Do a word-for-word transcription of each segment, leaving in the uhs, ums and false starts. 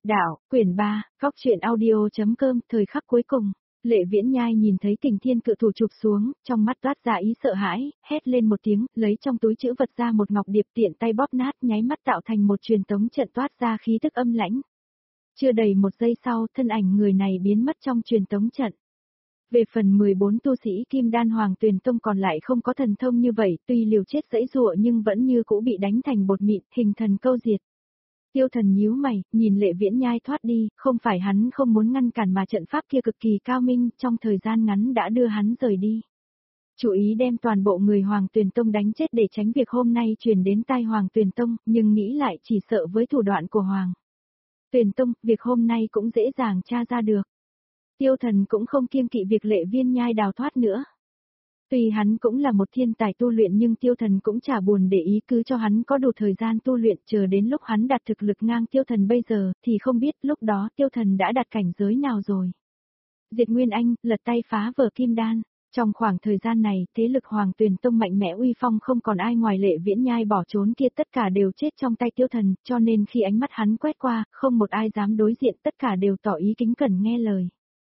Đạo, quyển ba, Góc truyện audio.com, thời khắc cuối cùng. Lệ Viễn Nhai nhìn thấy Kình Thiên cự thủ chụp xuống, trong mắt toát ra ý sợ hãi, hét lên một tiếng, lấy trong túi trữ vật ra một ngọc điệp tiện tay bóp nát, nháy mắt tạo thành một truyền tống trận toát ra khí tức âm lãnh. Chưa đầy một giây sau, thân ảnh người này biến mất trong truyền tống trận. Về phần mười bốn tu sĩ Kim Đan Hoàng Tuyền Tông còn lại không có thần thông như vậy, tuy liều chết giãy giụa nhưng vẫn như cũ bị đánh thành bột mịn, hình thần câu diệt. Tiêu Thần nhíu mày, nhìn Lệ Viễn Nhai thoát đi, không phải hắn không muốn ngăn cản mà trận pháp kia cực kỳ cao minh, trong thời gian ngắn đã đưa hắn rời đi. Chủ ý đem toàn bộ người Hoàng Tuyền Tông đánh chết để tránh việc hôm nay truyền đến tai Hoàng Tuyền Tông, nhưng nghĩ lại chỉ sợ với thủ đoạn của Hoàng Tuyền Tông, việc hôm nay cũng dễ dàng tra ra được. Tiêu Thần cũng không kiêng kỵ việc Lệ Viễn Nhai đào thoát nữa. Tuy hắn cũng là một thiên tài tu luyện nhưng Tiêu Thần cũng chả buồn để ý, cứ cho hắn có đủ thời gian tu luyện, chờ đến lúc hắn đạt thực lực ngang Tiêu Thần bây giờ, thì không biết lúc đó Tiêu Thần đã đạt cảnh giới nào rồi. Diệt Nguyên Anh, lật tay phá vỡ Kim Đan. Trong khoảng thời gian này, thế lực Hoàng Tuyền Tông mạnh mẽ uy phong, không còn ai ngoài Lệ Viễn Nhai bỏ trốn kia, tất cả đều chết trong tay Tiêu Thần, cho nên khi ánh mắt hắn quét qua, không một ai dám đối diện, tất cả đều tỏ ý kính cẩn nghe lời.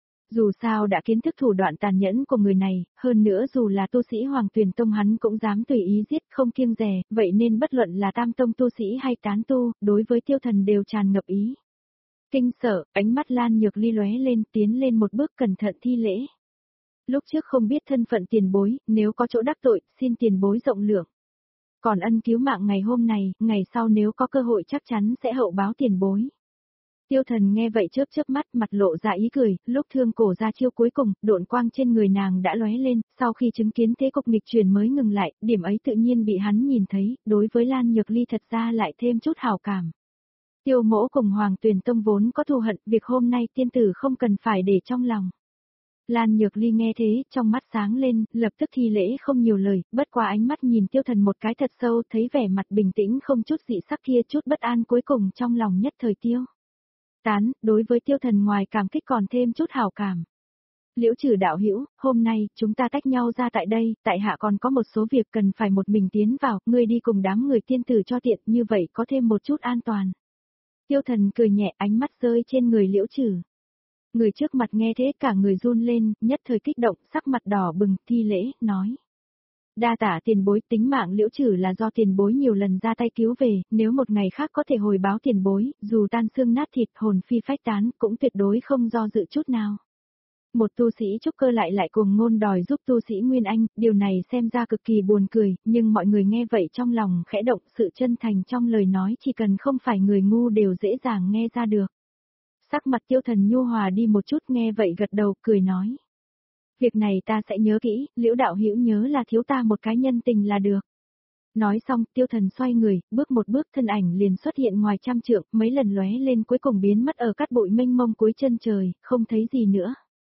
Dù sao đã kiến thức thủ đoạn tàn nhẫn của người này, hơn nữa dù là tu sĩ Hoàng Tuyền Tông hắn cũng dám tùy ý giết, không kiêng dè, vậy nên bất luận là tam tông tu sĩ hay tán tu, đối với Tiêu Thần đều tràn ngập ý kinh sợ. Ánh mắt Lan Nhược Ly lóe lên, tiến lên một bước cẩn thận thi lễ. Lúc trước không biết thân phận tiền bối, nếu có chỗ đắc tội, xin tiền bối rộng lượng. Còn ân cứu mạng ngày hôm này, ngày sau nếu có cơ hội chắc chắn sẽ hậu báo tiền bối. Tiêu Thần nghe vậy chớp chớp mắt, mặt lộ ra ý cười, lúc thương cổ ra chiêu cuối cùng, độn quang trên người nàng đã lóe lên, sau khi chứng kiến thế cục nghịch chuyển mới ngừng lại, điểm ấy tự nhiên bị hắn nhìn thấy, đối với Lan Nhược Ly thật ra lại thêm chút hảo cảm. Tiêu Mỗ cùng Hoàng Tuyền Tông vốn có thù hận, việc hôm nay tiên tử không cần phải để trong lòng. Lan Nhược Ly nghe thế, trong mắt sáng lên, lập tức thi lễ không nhiều lời, bất qua ánh mắt nhìn Tiêu Thần một cái thật sâu, thấy vẻ mặt bình tĩnh không chút dị sắc kia, chút bất an cuối cùng trong lòng nhất thời tiêu tán, đối với Tiêu Thần ngoài cảm kích còn thêm chút hảo cảm. Liễu Trừ đạo hữu, hôm nay chúng ta tách nhau ra tại đây, tại hạ còn có một số việc cần phải một mình tiến vào, ngươi đi cùng đám người tiên tử cho tiện, như vậy có thêm một chút an toàn. Tiêu Thần cười nhẹ, ánh mắt rơi trên người Liễu Trừ. Người trước mặt nghe thế cả người run lên, nhất thời kích động, sắc mặt đỏ bừng, thi lễ, nói. Đa tả tiền bối, tính mạng Liễu Trừ là do tiền bối nhiều lần ra tay cứu về, nếu một ngày khác có thể hồi báo tiền bối, dù tan xương nát thịt, hồn phi phách tán, cũng tuyệt đối không do dự chút nào. Một tu sĩ trúc cơ lại lại cuồng ngôn đòi giúp tu sĩ Nguyên Anh, điều này xem ra cực kỳ buồn cười, nhưng mọi người nghe vậy trong lòng khẽ động, sự chân thành trong lời nói chỉ cần không phải người ngu đều dễ dàng nghe ra được. Sắc mặt Tiêu Thần nhu hòa đi một chút, nghe vậy gật đầu, cười nói. Việc này ta sẽ nhớ kỹ, Liễu đạo hữu nhớ là thiếu ta một cái nhân tình là được. Nói xong, Tiêu Thần xoay người, bước một bước, thân ảnh liền xuất hiện ngoài trăm trượng, mấy lần lóe lên cuối cùng biến mất ở cát bụi mênh mông cuối chân trời, không thấy gì nữa.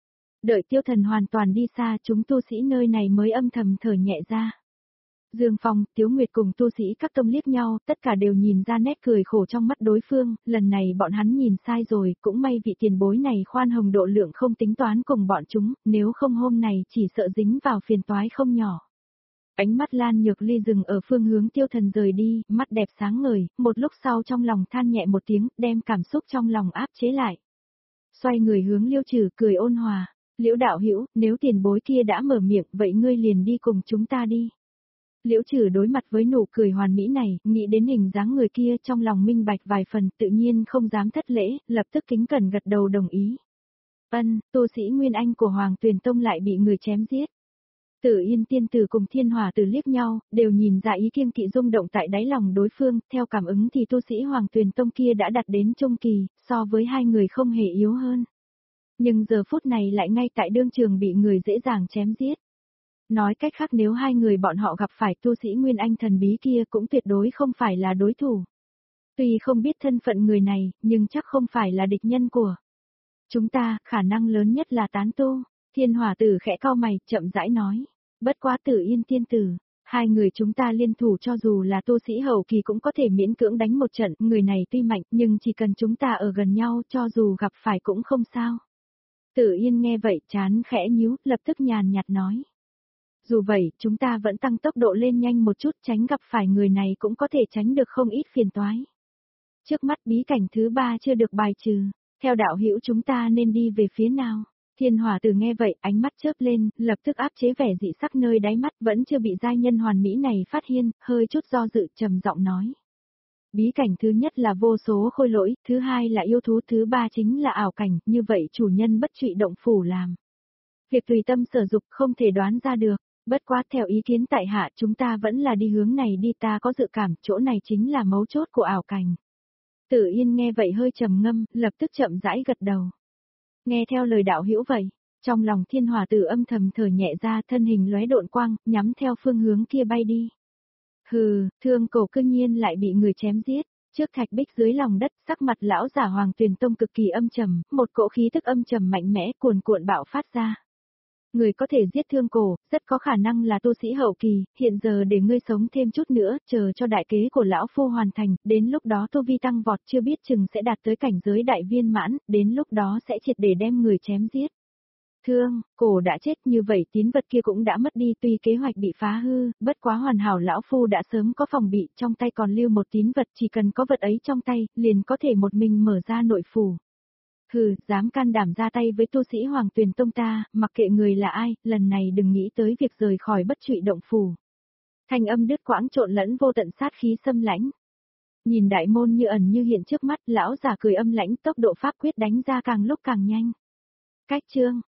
Đợi Tiêu Thần hoàn toàn đi xa, chúng tu sĩ nơi này mới âm thầm thở nhẹ ra. Dương Phong, Tiếu Nguyệt cùng tu sĩ các tông liếc nhau, tất cả đều nhìn ra nét cười khổ trong mắt đối phương, lần này bọn hắn nhìn sai rồi, cũng may vị tiền bối này khoan hồng độ lượng không tính toán cùng bọn chúng, nếu không hôm này chỉ sợ dính vào phiền toái không nhỏ. Ánh mắt Lan Nhược Ly dừng ở phương hướng Tiêu Thần rời đi, mắt đẹp sáng ngời, một lúc sau trong lòng than nhẹ một tiếng, đem cảm xúc trong lòng áp chế lại. Xoay người hướng Liễu Trừ, cười ôn hòa, Liễu đạo hữu, nếu tiền bối kia đã mở miệng, vậy ngươi liền đi cùng chúng ta đi. Liễu Trừ đối mặt với nụ cười hoàn mỹ này, nghĩ đến hình dáng người kia trong lòng minh bạch vài phần, tự nhiên không dám thất lễ, lập tức kính cẩn gật đầu đồng ý. Ân, tu sĩ Nguyên Anh của Hoàng Tuyền Tông lại bị người chém giết. Tử Yên tiên tử cùng Thiên Hỏa tử liếc nhau, đều nhìn ra ý kiêng kỵ rung động tại đáy lòng đối phương, theo cảm ứng thì tu sĩ Hoàng Tuyền Tông kia đã đạt đến trung kỳ, so với hai người không hề yếu hơn. Nhưng giờ phút này lại ngay tại đương trường bị người dễ dàng chém giết. Nói cách khác nếu hai người bọn họ gặp phải tu sĩ Nguyên Anh thần bí kia cũng tuyệt đối không phải là đối thủ. Tuy không biết thân phận người này, nhưng chắc không phải là địch nhân của chúng ta, khả năng lớn nhất là tán tu. Thiên Hỏa tử khẽ cau mày, chậm rãi nói. Bất quá Tử Yên tiên tử, hai người chúng ta liên thủ cho dù là tu sĩ hậu kỳ cũng có thể miễn cưỡng đánh một trận, người này tuy mạnh nhưng chỉ cần chúng ta ở gần nhau cho dù gặp phải cũng không sao. Tử Yên nghe vậy chán khẽ nhíu, lập tức nhàn nhạt nói. Dù vậy, chúng ta vẫn tăng tốc độ lên nhanh một chút, tránh gặp phải người này cũng có thể tránh được không ít phiền toái. Trước mắt bí cảnh thứ ba chưa được bài trừ, theo đạo hữu chúng ta nên đi về phía nào? Thiên Hỏa Tử nghe vậy, ánh mắt chớp lên, lập tức áp chế vẻ dị sắc nơi đáy mắt vẫn chưa bị giai nhân hoàn mỹ này phát hiện, hơi chút do dự trầm giọng nói. Bí cảnh thứ nhất là vô số khôi lỗi, thứ hai là yêu thú, thứ ba chính là ảo cảnh, như vậy chủ nhân bất trụy động phủ làm. Việc tùy tâm sở dục không thể đoán ra được, bất quá theo ý kiến tại hạ chúng ta vẫn là đi hướng này đi, ta có dự cảm chỗ này chính là mấu chốt của ảo cảnh. Tử Yên nghe vậy hơi trầm ngâm, lập tức chậm rãi gật đầu. Nghe theo lời đạo hữu vậy, trong lòng Thiên Hỏa Tử âm thầm thở nhẹ ra, thân hình lóe độn quang, nhắm theo phương hướng kia bay đi. Hừ, Thương Cổ cư nhiên lại bị người chém giết, trước thạch bích dưới lòng đất, sắc mặt lão giả Hoàng Tuyền Tông cực kỳ âm trầm, một cỗ khí tức âm trầm mạnh mẽ cuồn cuộn bạo phát ra. Người có thể giết Thương Cổ, rất có khả năng là tu sĩ hậu kỳ, hiện giờ để ngươi sống thêm chút nữa, chờ cho đại kế của lão phu hoàn thành, đến lúc đó tu vi tăng vọt chưa biết chừng sẽ đạt tới cảnh giới đại viên mãn, đến lúc đó sẽ triệt để đem người chém giết. Thương, Cổ đã chết, như vậy tín vật kia cũng đã mất đi, tuy kế hoạch bị phá hư, bất quá hoàn hảo lão phu đã sớm có phòng bị, trong tay còn lưu một tín vật, chỉ cần có vật ấy trong tay, liền có thể một mình mở ra nội phủ. Hừ, dám can đảm ra tay với tu sĩ Hoàng Tuyền Tông ta, mặc kệ người là ai, lần này đừng nghĩ tới việc rời khỏi bất trụy động phủ. Thanh âm đứt quãng trộn lẫn vô tận sát khí xâm lãnh. Nhìn đại môn như ẩn như hiện trước mắt, lão giả cười âm lãnh, tốc độ pháp quyết đánh ra càng lúc càng nhanh. Cách chương